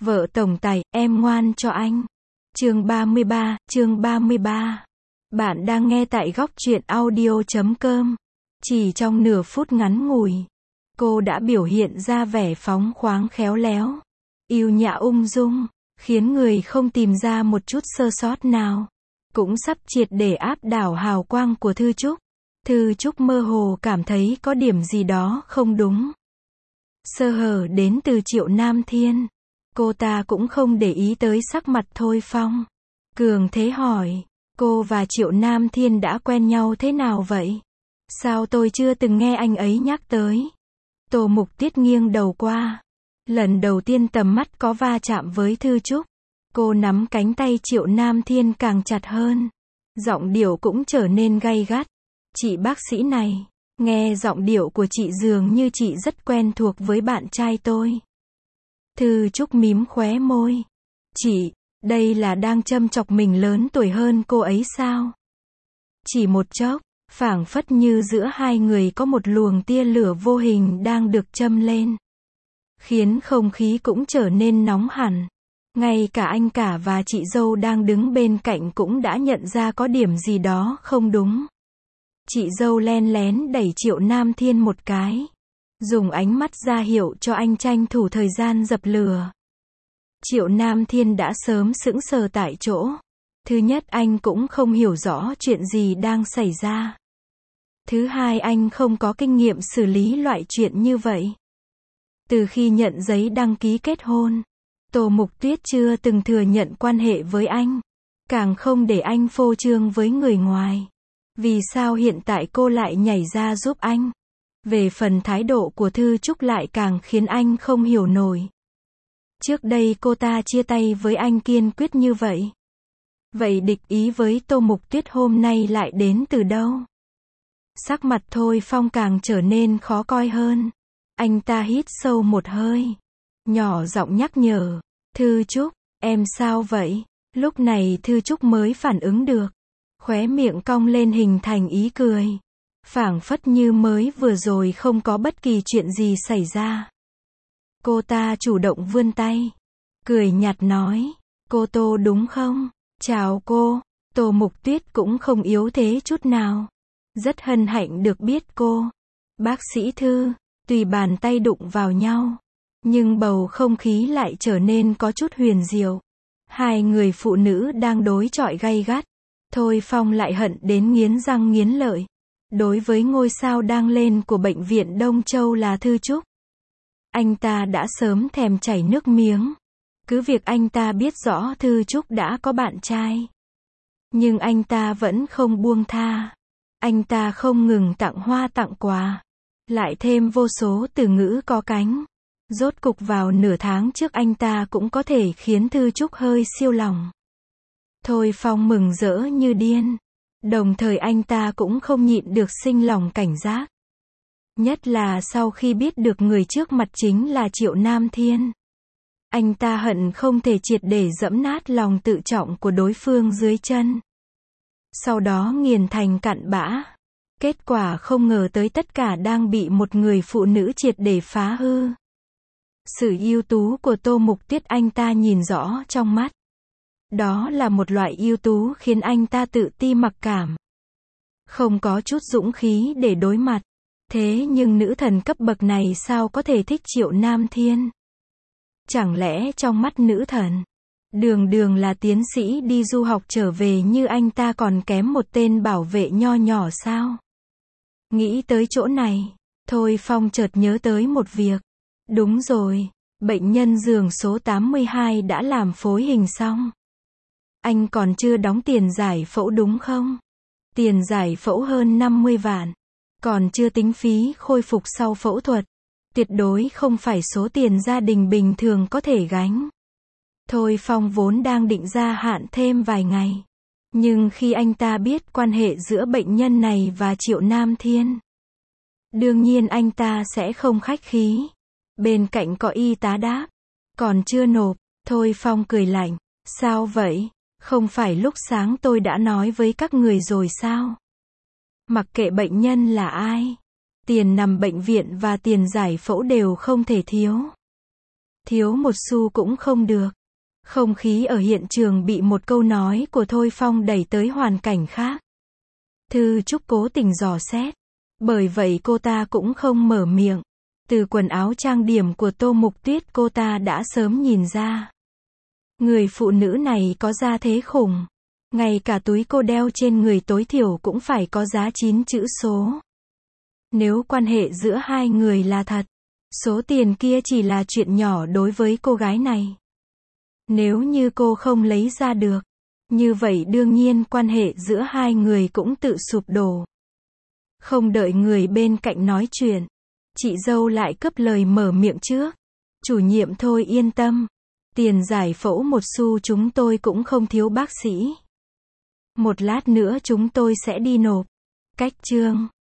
Vợ tổng tài, em ngoan cho anh. Chương 33. Bạn đang nghe tại góc truyện audio.com. Chỉ trong nửa phút ngắn ngủi, cô đã biểu hiện ra vẻ phóng khoáng khéo léo, yêu nhã ung dung, khiến người không tìm ra một chút sơ sót nào. Cũng sắp triệt để áp đảo hào quang của Thư Trúc. Thư Trúc mơ hồ cảm thấy có điểm gì đó không đúng. Sơ hở đến từ Triệu Nam Thiên. Cô ta cũng không để ý tới sắc mặt Thôi Phong. Cường thế hỏi, cô và Triệu Nam Thiên đã quen nhau thế nào vậy? Sao tôi chưa từng nghe anh ấy nhắc tới? Tô Mục Tuyết nghiêng đầu qua. Lần đầu tiên tầm mắt có va chạm với Thư Trúc. Cô nắm cánh tay Triệu Nam Thiên càng chặt hơn. Giọng điệu cũng trở nên gay gắt. Chị bác sĩ này, nghe giọng điệu của chị dường như chị rất quen thuộc với bạn trai tôi. Thư Trúc mím khóe môi. Chị, đây là đang châm chọc mình lớn tuổi hơn cô ấy sao? Chỉ một chốc, phảng phất như giữa hai người có một luồng tia lửa vô hình đang được châm lên. Khiến không khí cũng trở nên nóng hẳn. Ngay cả anh cả và chị dâu đang đứng bên cạnh cũng đã nhận ra có điểm gì đó không đúng. Chị dâu len lén đẩy Triệu Nam Thiên một cái. Dùng ánh mắt ra hiệu cho anh tranh thủ thời gian dập lửa. Triệu Nam Thiên đã sớm sững sờ tại chỗ. Thứ nhất, anh cũng không hiểu rõ chuyện gì đang xảy ra. Thứ hai, anh không có kinh nghiệm xử lý loại chuyện như vậy. Từ khi nhận giấy đăng ký kết hôn, Tô Mục Tuyết chưa từng thừa nhận quan hệ với anh. Càng không để anh phô trương với người ngoài. Vì sao hiện tại cô lại nhảy ra giúp anh? Về phần thái độ của Thư Trúc lại càng khiến anh không hiểu nổi. Trước đây cô ta chia tay với anh kiên quyết như vậy. Vậy địch ý với Tô Mục Tuyết hôm nay lại đến từ đâu? Sắc mặt Thôi Phong càng trở nên khó coi hơn. Anh ta hít sâu một hơi. Nhỏ giọng nhắc nhở. Thư Trúc, em sao vậy? Lúc này Thư Trúc mới phản ứng được. Khóe miệng cong lên hình thành ý cười. Phảng phất như mới vừa rồi không có bất kỳ chuyện gì xảy ra. Cô ta chủ động vươn tay. Cười nhạt nói. Cô Tô đúng không? Chào cô. Tô Mục Tuyết cũng không yếu thế chút nào. Rất hân hạnh được biết cô. Bác sĩ Thư. Tùy bàn tay đụng vào nhau. Nhưng bầu không khí lại trở nên có chút huyền diệu. Hai người phụ nữ đang đối chọi gay gắt. Thôi Phong lại hận đến nghiến răng nghiến lợi. Đối với ngôi sao đang lên của bệnh viện Đông Châu là Thư Trúc, anh ta đã sớm thèm chảy nước miếng. Cứ việc anh ta biết rõ Thư Trúc đã có bạn trai, nhưng anh ta vẫn không buông tha. Anh ta không ngừng tặng hoa tặng quà, lại thêm vô số từ ngữ có cánh. Rốt cục vào nửa tháng trước anh ta cũng có thể khiến Thư Trúc hơi siêu lòng. Thôi Phong mừng rỡ như điên. Đồng thời anh ta cũng không nhịn được sinh lòng cảnh giác. Nhất là sau khi biết được người trước mặt chính là Triệu Nam Thiên. Anh ta hận không thể triệt để dẫm nát lòng tự trọng của đối phương dưới chân. Sau đó nghiền thành cặn bã. Kết quả không ngờ tới tất cả đang bị một người phụ nữ triệt để phá hư. Sự ưu tú của Tô Mục Tuyết anh ta nhìn rõ trong mắt. Đó là một loại ưu tú khiến anh ta tự ti mặc cảm. Không có chút dũng khí để đối mặt. Thế nhưng nữ thần cấp bậc này sao có thể thích Triệu Nam Thiên? Chẳng lẽ trong mắt nữ thần, đường đường là tiến sĩ đi du học trở về như anh ta còn kém một tên bảo vệ nho nhỏ sao? Nghĩ tới chỗ này, Thôi Phong chợt nhớ tới một việc. Đúng rồi, bệnh nhân giường số 82 đã làm phối hình xong. Anh còn chưa đóng tiền giải phẫu đúng không? Tiền giải phẫu hơn 50 vạn. Còn chưa tính phí khôi phục sau phẫu thuật. Tuyệt đối không phải số tiền gia đình bình thường có thể gánh. Thôi Phong vốn đang định gia hạn thêm vài ngày. Nhưng khi anh ta biết quan hệ giữa bệnh nhân này và Triệu Nam Thiên, đương nhiên anh ta sẽ không khách khí. Bên cạnh có y tá đáp. Còn chưa nộp. Thôi Phong cười lạnh. Sao vậy? Không phải lúc sáng tôi đã nói với các người rồi sao? Mặc kệ bệnh nhân là ai, tiền nằm bệnh viện và tiền giải phẫu đều không thể thiếu. Thiếu một xu cũng không được. Không khí ở hiện trường bị một câu nói của Thôi Phong đẩy tới hoàn cảnh khác. Thư Trúc cố tình dò xét. Bởi vậy cô ta cũng không mở miệng. Từ quần áo trang điểm của Tô Mục Tuyết cô ta đã sớm nhìn ra. Người phụ nữ này có gia thế khủng. Ngay cả túi cô đeo trên người tối thiểu cũng phải có giá 9 chữ số. Nếu quan hệ giữa hai người là thật, số tiền kia chỉ là chuyện nhỏ đối với cô gái này. Nếu như cô không lấy ra được, như vậy đương nhiên quan hệ giữa hai người cũng tự sụp đổ. Không đợi người bên cạnh nói chuyện, chị dâu lại cướp lời mở miệng trước. Chủ nhiệm thôi yên tâm. Tiền giải phẫu một xu chúng tôi cũng không thiếu bác sĩ. Một lát nữa chúng tôi sẽ đi nộp. Cách chương